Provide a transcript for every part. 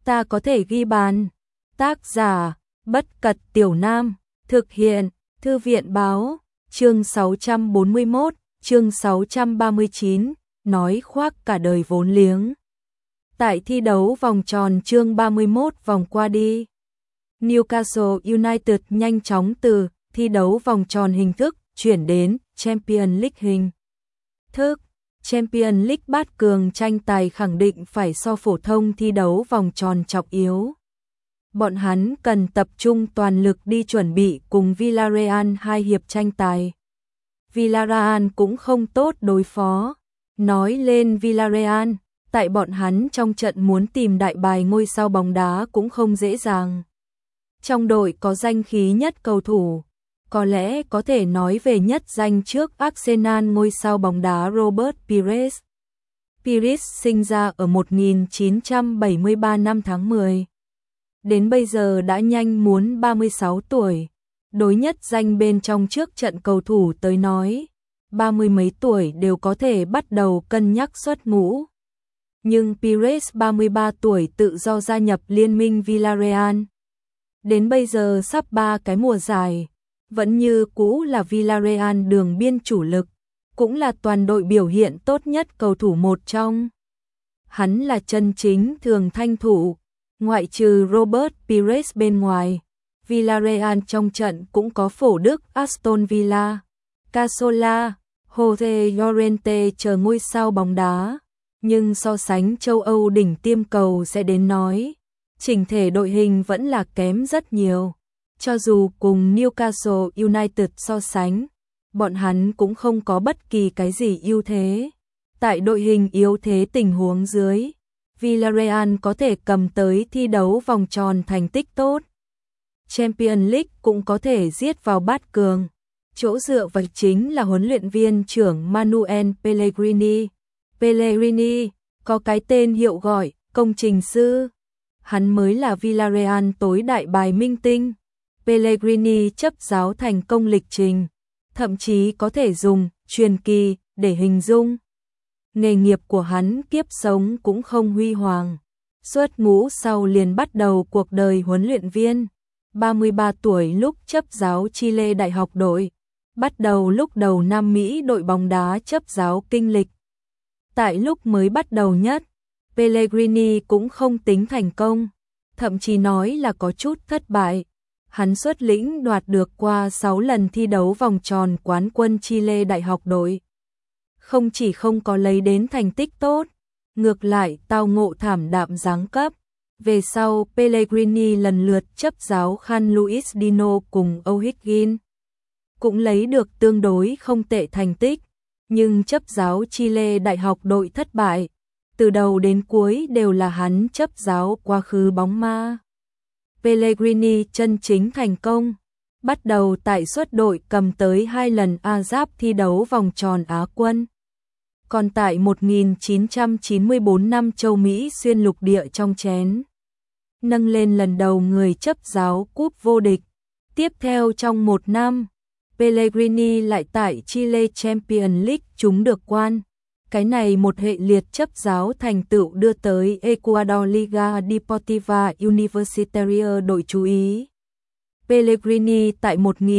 ta có thể ghi bàn. Tác giả Bất Cật Tiểu Nam. Thực hiện Thư viện Báo. Chương 641, chương 639, nói khoác cả đời vốn liếng. Tại thi đấu vòng tròn chương 31 vòng qua đi, Newcastle United nhanh chóng từ thi đấu vòng tròn hình thức chuyển đến Champions League hình thức. Champions League bát cường tranh tài khẳng định phải so phổ thông thi đấu vòng tròn trọng yếu. Bọn hắn cần tập trung toàn lực đi chuẩn bị cùng Villarreal 2 hiệp tranh tài. Villarreal cũng không tốt đối phó. Nói lên Villarreal, tại bọn hắn trong trận muốn tìm đại bài ngôi sao bóng đá cũng không dễ dàng. Trong đội có danh khí nhất cầu thủ, có lẽ có thể nói về nhất danh trước Arsenal ngôi sao bóng đá Robert Pires. Pires sinh ra ở 1973 năm tháng 10. Đến bây giờ đã nhanh muốn 36 tuổi. Đối nhất danh bên trong trước trận cầu thủ tới nói, 30 mấy tuổi đều có thể bắt đầu cân nhắc xuất ngũ. Nhưng Pires 33 tuổi tự do gia nhập liên minh Villarreal. Đến bây giờ sắp 3 cái mùa giải, vẫn như cũ là Villarreal đường biên chủ lực, cũng là toàn đội biểu hiện tốt nhất cầu thủ một trong. Hắn là chân chính thường thanh thủ, ngoại trừ Robert Pires bên ngoài. Villarreal trong trận cũng có Phổ Đức, Aston Villa, Cazorla, Jose Llorente chờ ngôi sao bóng đá. Nhưng so sánh châu Âu đỉnh tiêm cầu sẽ đến nói, chỉnh thể đội hình vẫn là kém rất nhiều. Cho dù cùng Newcastle United so sánh, bọn hắn cũng không có bất kỳ cái gì ưu thế. Tại đội hình yếu thế tình huống dưới, Villarreal có thể cầm tới thi đấu vòng tròn thành tích tốt. Champions League cũng có thể giết vào bát cường. Chỗ dựa vật chính là huấn luyện viên trưởng Manuel Pellegrini. Pellegrini có cái tên hiệu gọi công trình sư. Hắn mới là Villarreal tối đại bài minh tinh. Pellegrini chấp giáo thành công lịch trình, thậm chí có thể dùng truyền kỳ để hình dung. Nghề nghiệp của hắn kiếp sống cũng không huy hoàng. Xuất ngũ sau liền bắt đầu cuộc đời huấn luyện viên. 33 tuổi lúc chấp giáo Chile đại học đội, bắt đầu lúc đầu Nam Mỹ đội bóng đá chấp giáo kinh lịch. Tại lúc mới bắt đầu nhất, Pellegrini cũng không tính thành công, thậm chí nói là có chút thất bại. Hắn xuất lĩnh đoạt được qua 6 lần thi đấu vòng tròn quán quân Chile đại học đội. Không chỉ không có lấy đến thành tích tốt, ngược lại tao ngộ thảm đạm giáng cấp. Về sau Pellegrini lần lượt chấp giáo Juan Luis Dino cùng O'Higgins, cũng lấy được tương đối không tệ thành tích, nhưng chấp giáo Chile đại học đội thất bại. Từ đầu đến cuối đều là hắn chấp giáo quá khứ bóng ma. Pellegrini chân chính thành công, bắt đầu tại suất đội cầm tới 2 lần ASAP thi đấu vòng tròn Á quân. Còn tại 1994 năm châu Mỹ xuyên lục địa trong chén, nâng lên lần đầu người chấp giáo cúp vô địch. Tiếp theo trong một năm, Pellegrini lại tại Chile Champions League trúng được quan. Cái này một hệ liệt chấp giáo thành tựu đưa tới Ecuador Liga Deportiva Universitaria đội chú ý. Pellegrini tại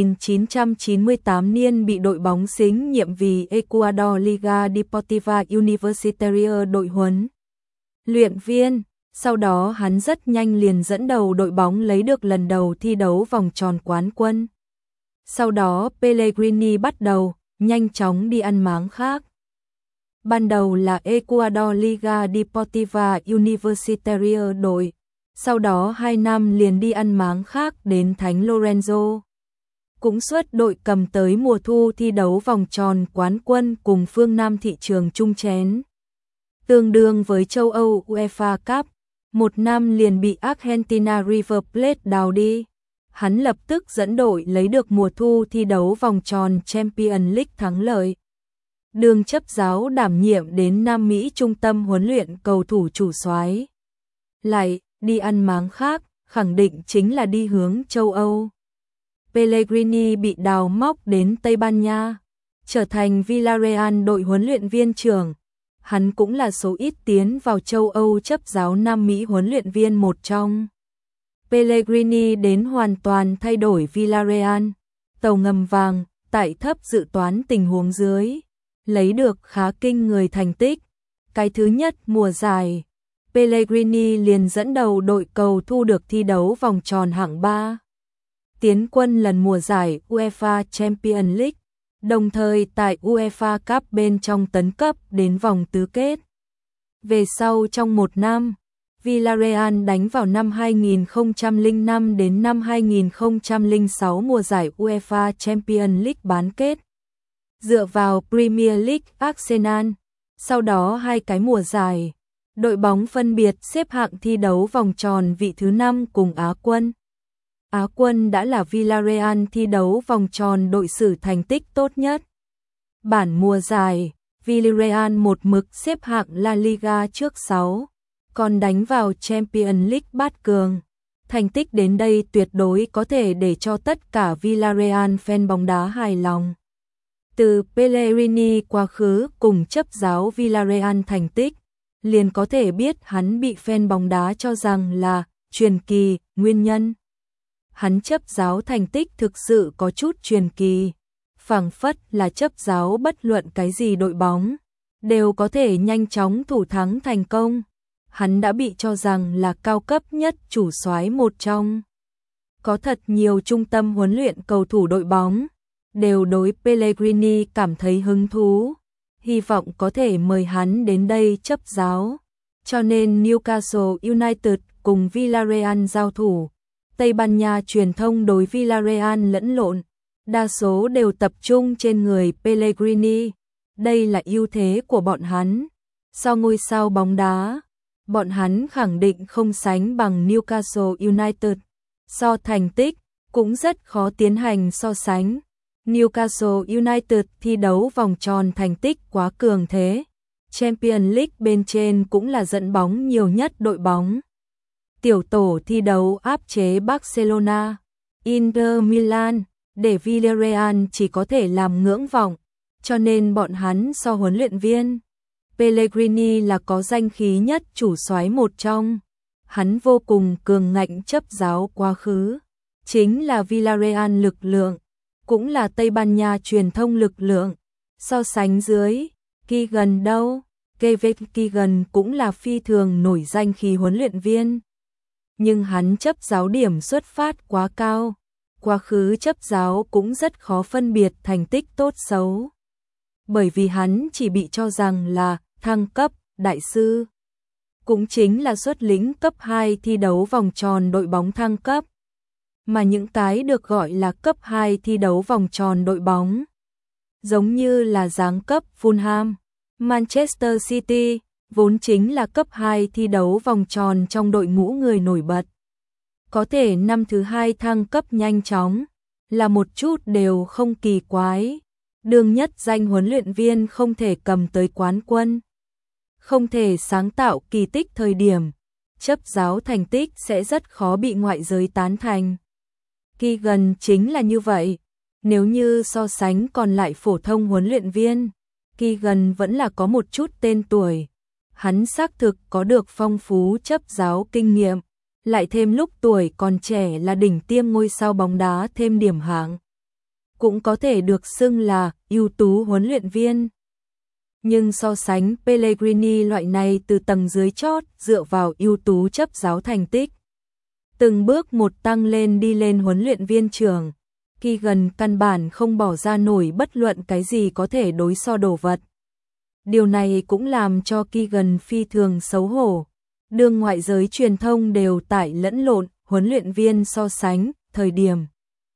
1998 niên bị đội bóng xính nhiệm vì Ecuador Liga Deportiva Universitaria đội huấn luyện viên. Sau đó hắn rất nhanh liền dẫn đầu đội bóng lấy được lần đầu thi đấu vòng tròn quán quân. Sau đó Pellegrini bắt đầu nhanh chóng đi ăn máng khác. Ban đầu là Ecuador Liga Deportiva Universitaria đội, sau đó 2 năm liền đi ăn máng khác đến Thánh Lorenzo. Cũng xuất đội cầm tới mùa thu thi đấu vòng tròn quán quân cùng phương Nam thị trường chung chén. Tương đương với châu Âu UEFA Cup, 1 năm liền bị Argentina River Plate đào đi. Hắn lập tức dẫn đội lấy được mùa thu thi đấu vòng tròn Champions League thắng lợi. Đường chấp giáo đảm nhiệm đến Nam Mỹ trung tâm huấn luyện cầu thủ chủ soái. Lại đi ăn máng khác, khẳng định chính là đi hướng châu Âu. Pellegrini bị đào móc đến Tây Ban Nha, trở thành Villarreal đội huấn luyện viên trưởng. Hắn cũng là số ít tiến vào châu Âu chấp giáo Nam Mỹ huấn luyện viên một trong. Pellegrini đến hoàn toàn thay đổi Villarreal, tàu ngầm vàng, tại thấp dự toán tình huống dưới, lấy được khá kinh người thành tích. Cái thứ nhất mùa giải, Pellegrini liền dẫn đầu đội cầu thu được thi đấu vòng tròn hạng 3. Tiến quân lần mùa giải UEFA Champions League, đồng thời tại UEFA Cup bên trong tấn cấp đến vòng tứ kết. Về sau trong một năm, Villarreal đánh vào năm 2005 đến năm 2006 mùa giải UEFA Champions League bán kết. Dựa vào Premier League Arsenal, sau đó hai cái mùa giải, đội bóng phân biệt xếp hạng thi đấu vòng tròn vị thứ 5 cùng Á quân. Á quân đã là Villarreal thi đấu vòng tròn đội xử thành tích tốt nhất. Bản mùa giải, Villarreal một mực xếp hạng La Liga trước 6, còn đánh vào Champions League bát cường. Thành tích đến đây tuyệt đối có thể để cho tất cả Villarreal fan bóng đá hài lòng. Từ Pellegrini quá khứ cùng chấp giáo Villarreal thành tích, liền có thể biết hắn bị fan bóng đá cho rằng là truyền kỳ. Nguyên nhân, hắn chấp giáo thành tích thực sự có chút truyền kỳ, phảng phất là chấp giáo bất luận cái gì đội bóng đều có thể nhanh chóng thủ thắng thành công. Hắn đã bị cho rằng là cao cấp nhất chủ soái một trong. Có thật nhiều trung tâm huấn luyện cầu thủ đội bóng đều đối Pellegrini cảm thấy hứng thú, hy vọng có thể mời hắn đến đây chấp giáo. Cho nên Newcastle United cùng Villarreal giao thủ, Tây Ban Nha truyền thông đối Villarreal lẫn lộn, đa số đều tập trung trên người Pellegrini. Đây là ưu thế của bọn hắn. Sau ngôi sao bóng đá, bọn hắn khẳng định không sánh bằng Newcastle United. So thành tích, cũng rất khó tiến hành so sánh. Newcastle United thi đấu vòng tròn thành tích quá cường thế. Champions League bên trên cũng là dẫn bóng nhiều nhất đội bóng. Tiểu tổ thi đấu áp chế Barcelona, Inter Milan, để Villarreal chỉ có thể làm ngưỡng vọng, cho nên bọn hắn so huấn luyện viên. Pellegrini là có danh khí nhất chủ soái một trong. Hắn vô cùng cường ngạnh chấp giáo quá khứ. Chính là Villarreal lực lượng, cũng là Tây Ban Nha truyền thông lực lượng. So sánh dưới, Keegan đâu? Kevin Keegan cũng là phi thường nổi danh khi huấn luyện viên. Nhưng hắn chấp giáo điểm xuất phát quá cao. Quá khứ chấp giáo cũng rất khó phân biệt thành tích tốt xấu. Bởi vì hắn chỉ bị cho rằng là thăng cấp, đại sư. Cũng chính là xuất lĩnh cấp 2 thi đấu vòng tròn đội bóng thăng cấp. Mà những cái được gọi là cấp 2 thi đấu vòng tròn đội bóng, giống như là giáng cấp Fulham, Manchester City, vốn chính là cấp 2 thi đấu vòng tròn trong đội ngũ người nổi bật. Có thể năm thứ 2 thăng cấp nhanh chóng, là một chút đều không kỳ quái. Đương nhất danh huấn luyện viên không thể cầm tới quán quân, không thể sáng tạo kỳ tích thời điểm, chấp giáo thành tích sẽ rất khó bị ngoại giới tán thành. Keegan chính là như vậy. Nếu như so sánh còn lại phổ thông huấn luyện viên, Keegan vẫn là có một chút tên tuổi. Hắn xác thực có được phong phú chấp giáo kinh nghiệm, lại thêm lúc tuổi còn trẻ là đỉnh tiêm ngôi sao bóng đá thêm điểm hạng, cũng có thể được xưng là ưu tú huấn luyện viên. Nhưng so sánh Pellegrini loại này từ tầng dưới chót dựa vào ưu tú chấp giáo thành tích, từng bước một tăng lên đi lên huấn luyện viên trưởng, Keegan căn bản không bỏ ra nổi bất luận cái gì có thể đối so đồ vật. Điều này cũng làm cho Keegan phi thường xấu hổ. Đương ngoại giới truyền thông đều tải lẫn lộn huấn luyện viên so sánh, thời điểm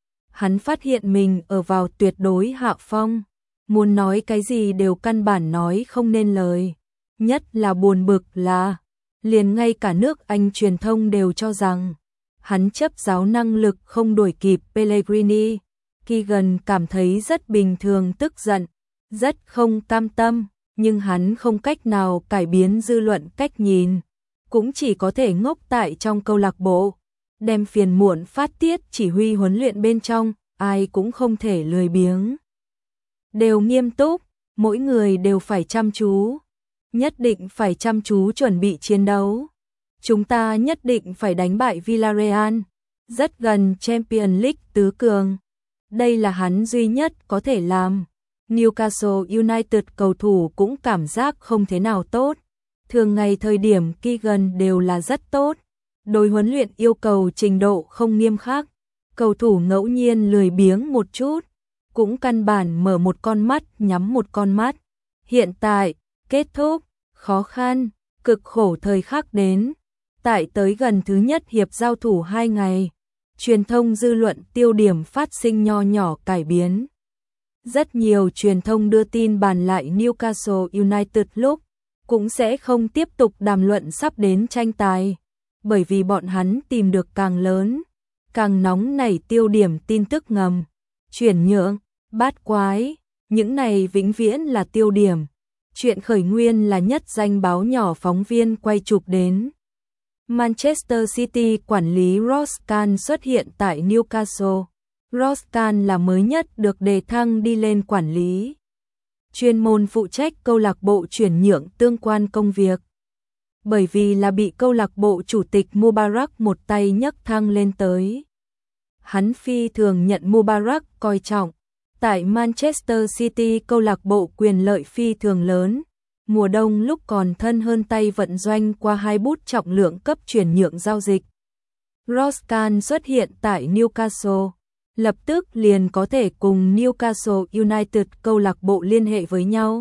hắn phát hiện mình ở vào tuyệt đối hạ phong, muốn nói cái gì đều căn bản nói không nên lời. Nhất là buồn bực là, liền ngay cả nước Anh truyền thông đều cho rằng hắn chấp giáo năng lực không đuổi kịp Pellegrini. Keegan cảm thấy rất bình thường, tức giận, rất không cam tâm, nhưng hắn không cách nào cải biến dư luận cách nhìn, cũng chỉ có thể ngốc tại trong câu lạc bộ, đem phiền muộn phát tiết chỉ huy huấn luyện bên trong, ai cũng không thể lười biếng. Đều nghiêm túc, mỗi người đều phải chăm chú. nhất định phải chăm chú chuẩn bị chiến đấu. Chúng ta nhất định phải đánh bại Villarreal, rất gần Champions League tứ cường. Đây là hắn duy nhất có thể làm. Newcastle United cầu thủ cũng cảm giác không thế nào tốt. Thường ngày thời điểm Keegan đều là rất tốt. Đối huấn luyện yêu cầu trình độ không nghiêm khắc. Cầu thủ ngẫu nhiên lười biếng một chút, cũng căn bản mở một con mắt nhắm một con mắt. Hiện tại, kết thúc, khó khăn, cực khổ thời khắc đến. Tại tới gần thứ nhất hiệp giao thủ 2 ngày, truyền thông dư luận tiêu điểm phát sinh nho nhỏ cải biến. Rất nhiều truyền thông đưa tin bàn lại Newcastle United lúc cũng sẽ không tiếp tục đàm luận sắp đến tranh tài, bởi vì bọn hắn tìm được càng lớn, càng nóng nảy tiêu điểm tin tức ngầm, chuyển nhượng, bát quái, những này vĩnh viễn là tiêu điểm. Chuyện khởi nguyên là nhất danh báo nhỏ phóng viên quay chụp đến. Manchester City quản lý Ross Kahn xuất hiện tại Newcastle. Ross Kahn là mới nhất được đề thăng đi lên quản lý, chuyên môn phụ trách câu lạc bộ chuyển nhượng tương quan công việc. Bởi vì là bị câu lạc bộ chủ tịch Mubarak một tay nhấc thăng lên tới. Hắn phi thường nhận Mubarak coi trọng. Tại Manchester City câu lạc bộ quyền lợi phi thường lớn. Mùa đông lúc còn thân hơn tay vận doanh qua 2 bút trọng lượng cấp chuyển nhượng giao dịch. Ross Kahn xuất hiện tại Newcastle, lập tức liền có thể cùng Newcastle United câu lạc bộ liên hệ với nhau.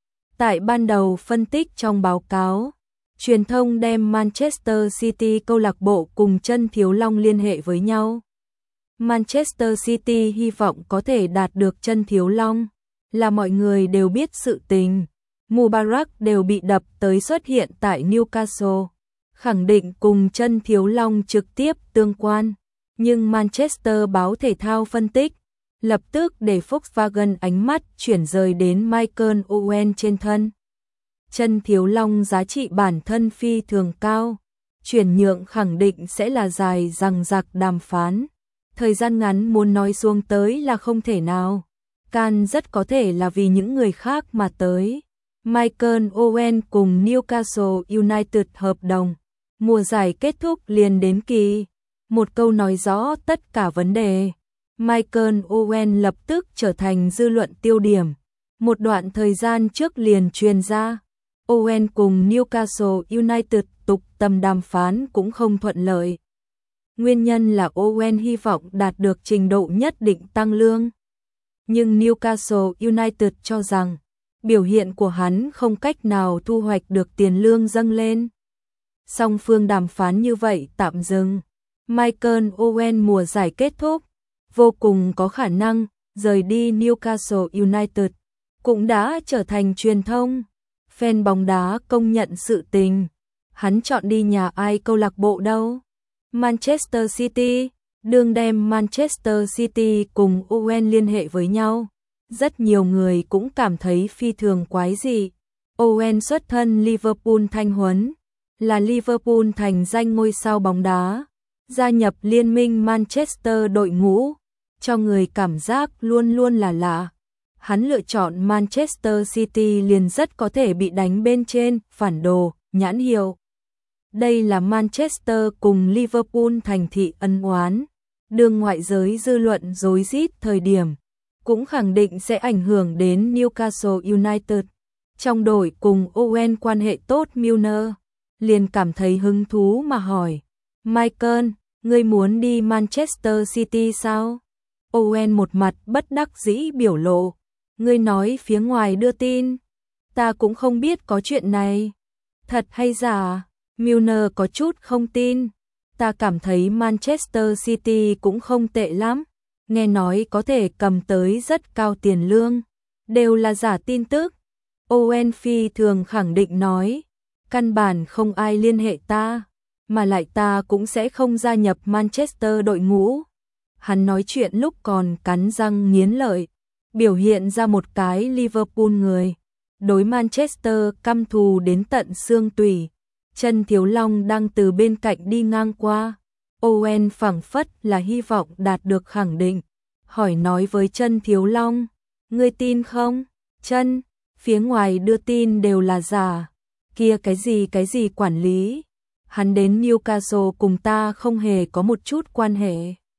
Tại ban đầu phân tích trong báo cáo, truyền thông đem Manchester City câu lạc bộ cùng Chân Thiếu Long liên hệ với nhau. Manchester City hy vọng có thể đạt được Chân Thiếu Long, là mọi người đều biết sự tình. Mubarak đều bị đập tới xuất hiện tại Newcastle, khẳng định cùng Chân Thiếu Long trực tiếp tương quan. Nhưng Manchester báo thể thao phân tích, lập tức để Volkswagen ánh mắt chuyển rời đến Michael Owen trên thân. Chân Thiếu Long giá trị bản thân phi thường cao, chuyển nhượng khẳng định sẽ là dài dằng dặc đàm phán. Thời gian ngắn muốn nói xuống tới là không thể nào. Kahn rất có thể là vì những người khác mà tới. Michael Owen cùng Newcastle United hợp đồng. Mùa giải kết thúc liền đến kỳ. Một câu nói rõ tất cả vấn đề. Michael Owen lập tức trở thành dư luận tiêu điểm. Một đoạn thời gian trước liền truyền ra, Owen cùng Newcastle United tục tầm đàm phán cũng không thuận lợi. Nguyên nhân là Owen hy vọng đạt được trình độ nhất định tăng lương. Nhưng Newcastle United cho rằng, biểu hiện của hắn không cách nào thu hoạch được tiền lương dâng lên. Song phương đàm phán như vậy tạm dừng. Michael Owen mùa giải kết thúc, vô cùng có khả năng rời đi Newcastle United, cũng đã trở thành truyền thông. Fan bóng đá công nhận sự tình. Hắn chọn đi nhà ai câu lạc bộ đâu? Manchester City, đương đem Manchester City cùng Owen liên hệ với nhau. Rất nhiều người cũng cảm thấy phi thường quái dị. Owen xuất thân Liverpool thanh huấn, là Liverpool thành danh ngôi sao bóng đá, gia nhập liên minh Manchester đội ngũ, cho người cảm giác luôn luôn là lạ. Hắn lựa chọn Manchester City liền rất có thể bị đánh bên trên, phản đồ, nhãn hiệu. Đây là Manchester cùng Liverpool thành thị ân oán, đường ngoại giới dư luận rối rít thời điểm, cũng khẳng định sẽ ảnh hưởng đến Newcastle United. Trong đội cùng Owen quan hệ tốt Milner, liền cảm thấy hứng thú mà hỏi, Michael, ngươi muốn đi Manchester City sao? Owen một mặt bất đắc dĩ biểu lộ, ngươi nói phía ngoài đưa tin, ta cũng không biết có chuyện này, thật hay giả? Milner có chút không tin, ta cảm thấy Manchester City cũng không tệ lắm, nghe nói có thể cầm tới rất cao tiền lương, đều là giả tin tức. Owen phi thường khẳng định nói, căn bản không ai liên hệ ta, mà lại ta cũng sẽ không gia nhập Manchester đội ngũ. Hắn nói chuyện lúc còn cắn răng nghiến lợi, biểu hiện ra một cái Liverpool người, đối Manchester căm thù đến tận xương tủy. Chân Thiếu Long đang từ bên cạnh đi ngang qua, Owen phảng phất là hy vọng đạt được khẳng định, hỏi nói với Chân Thiếu Long, ngươi tin không? Chân phía ngoài đưa tin đều là giả, kia cái gì quản lý, hắn đến Newcastle cùng ta không hề có một chút quan hệ.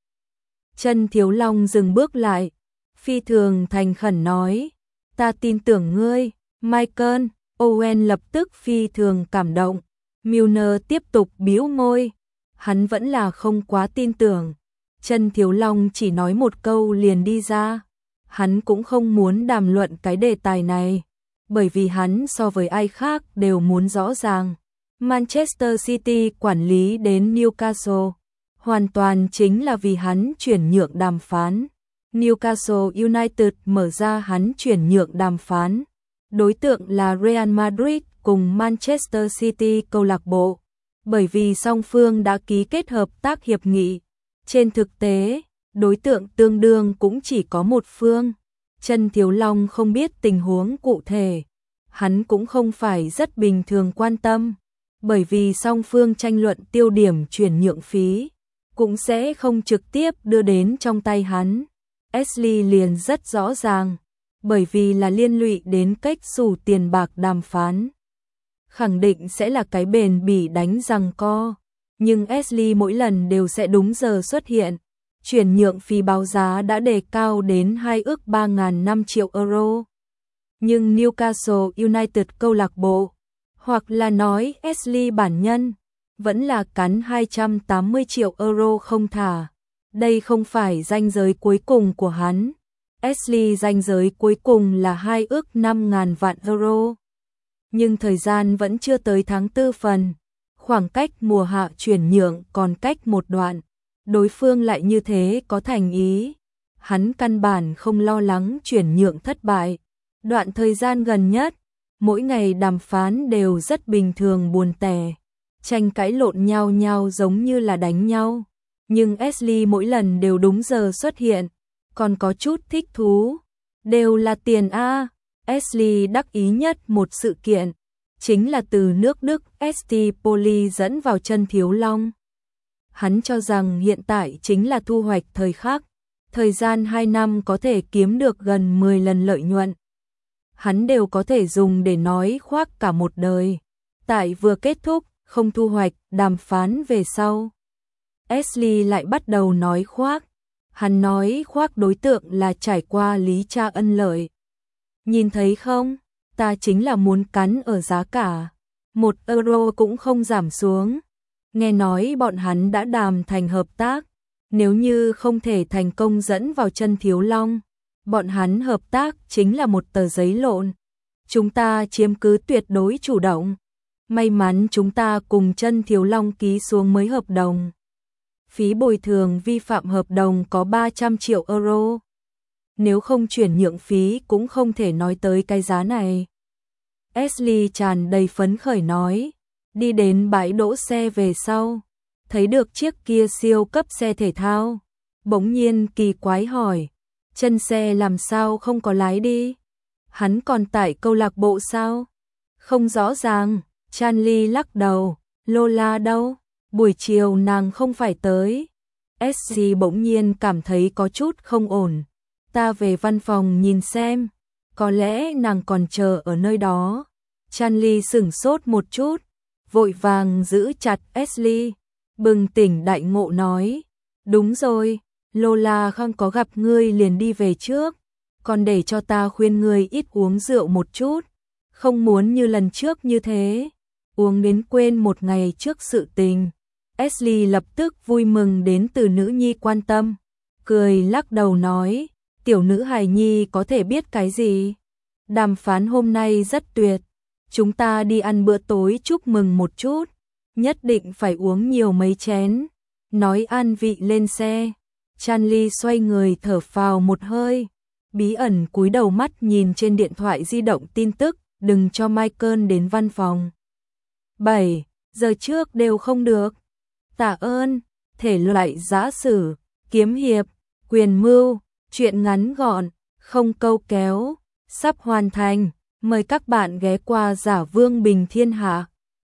Chân Thiếu Long dừng bước lại, phi thường thành khẩn nói, ta tin tưởng ngươi, Michael. Owen lập tức phi thường cảm động. Milner tiếp tục bĩu môi, hắn vẫn là không quá tin tưởng. Chân Thiếu Long chỉ nói một câu liền đi ra, hắn cũng không muốn đàm luận cái đề tài này, bởi vì hắn so với ai khác đều muốn rõ ràng. Manchester City quản lý đến Newcastle, hoàn toàn chính là vì hắn chuyển nhượng đàm phán. Newcastle United mở ra hắn chuyển nhượng đàm phán. Đối tượng là Real Madrid cùng Manchester City câu lạc bộ, bởi vì song phương đã ký kết hợp tác hiệp nghị. Trên thực tế, đối tượng tương đương cũng chỉ có một phương. Chân Thiếu Long không biết tình huống cụ thể, hắn cũng không phải rất bình thường quan tâm, bởi vì song phương tranh luận tiêu điểm chuyển nhượng phí, cũng sẽ không trực tiếp đưa đến trong tay hắn. Ashley liền rất rõ ràng, bởi vì là liên lụy đến cách xù tiền bạc đàm phán. Khẳng định sẽ là cái bền bỉ đánh giằng co, nhưng Ashley mỗi lần đều sẽ đúng giờ xuất hiện. Chuyển nhượng phí báo giá đã đề cao đến 2 ức 3.500 triệu euro. Nhưng Newcastle United câu lạc bộ, hoặc là nói Ashley bản nhân, vẫn là cắn 280 triệu euro không thả. Đây không phải ranh giới cuối cùng của hắn. Ashley ranh giới cuối cùng là 2 ức 5.000 vạn euro. Nhưng thời gian vẫn chưa tới tháng 4 phần. Khoảng cách mùa hạ chuyển nhượng còn cách một đoạn. Đối phương lại như thế có thành ý. Hắn căn bản không lo lắng chuyển nhượng thất bại. Đoạn thời gian gần nhất, mỗi ngày đàm phán đều rất bình thường buồn tẻ. Tranh cãi lộn nhau giống như là đánh nhau. Nhưng Ashley mỗi lần đều đúng giờ xuất hiện, còn có chút thích thú. Đều là tiền A. Ashley đắc ý nhất một sự kiện, chính là từ nước Đức ST Poli dẫn vào Chân Thiếu Long. Hắn cho rằng hiện tại chính là thu hoạch thời khắc, thời gian 2 năm có thể kiếm được gần 10 lần lợi nhuận. Hắn đều có thể dùng để nói khoác cả một đời. Tại vừa kết thúc, không thu hoạch, đàm phán về sau. Ashley lại bắt đầu nói khoác. Hắn nói khoác đối tượng là trải qua lý tra ân lợi. Nhìn thấy không, ta chính là muốn cắn ở giá cả. 1 euro cũng không giảm xuống. Nghe nói bọn hắn đã đàm thành hợp tác. Nếu như không thể thành công dẫn vào Chân Thiếu Long, bọn hắn hợp tác chính là một tờ giấy lộn. Chúng ta chiếm cứ tuyệt đối chủ động. May mắn chúng ta cùng Chân Thiếu Long ký xuống mới hợp đồng. Phí bồi thường vi phạm hợp đồng có 300 triệu euro. Nếu không chuyển nhượng phí cũng không thể nói tới cái giá này. Ashley tràn đầy phấn khởi nói. Đi đến bãi đỗ xe về sau, thấy được chiếc kia siêu cấp xe thể thao. Bỗng nhiên kỳ quái hỏi, chân xe làm sao không có lái đi? Hắn còn tại câu lạc bộ sao? Không rõ ràng. Chanley lắc đầu. Lola đâu? Buổi chiều nàng không phải tới. SC bỗng nhiên cảm thấy có chút không ổn. Ta về văn phòng nhìn xem. Có lẽ nàng còn chờ ở nơi đó. Chanley sửng sốt một chút, vội vàng giữ chặt Ashley, bừng tỉnh đại ngộ nói. Đúng rồi, Lola không có gặp ngươi liền đi về trước. Còn để cho ta khuyên ngươi ít uống rượu một chút. Không muốn như lần trước như thế. Uống đến quên một ngày trước sự tình. Ashley lập tức vui mừng đến từ nữ nhi quan tâm. Cười lắc đầu nói, tiểu nữ hài nhi có thể biết cái gì. Đàm phán hôm nay rất tuyệt. Chúng ta đi ăn bữa tối chúc mừng một chút. Nhất định phải uống nhiều mấy chén. Nói an vị lên xe. Chanley xoay người thở phào một hơi. Bí ẩn cúi đầu mắt nhìn trên điện thoại di động tin tức. Đừng cho Michael đến văn phòng. 7 giờ trước đều không được. Tạ ơn. Thể loại giã sử, kiếm hiệp, quyền mưu, truyện ngắn gọn, không câu kéo. Sắp hoàn thành. Mời các bạn ghé qua Giả Vương Bình Thiên Hạ.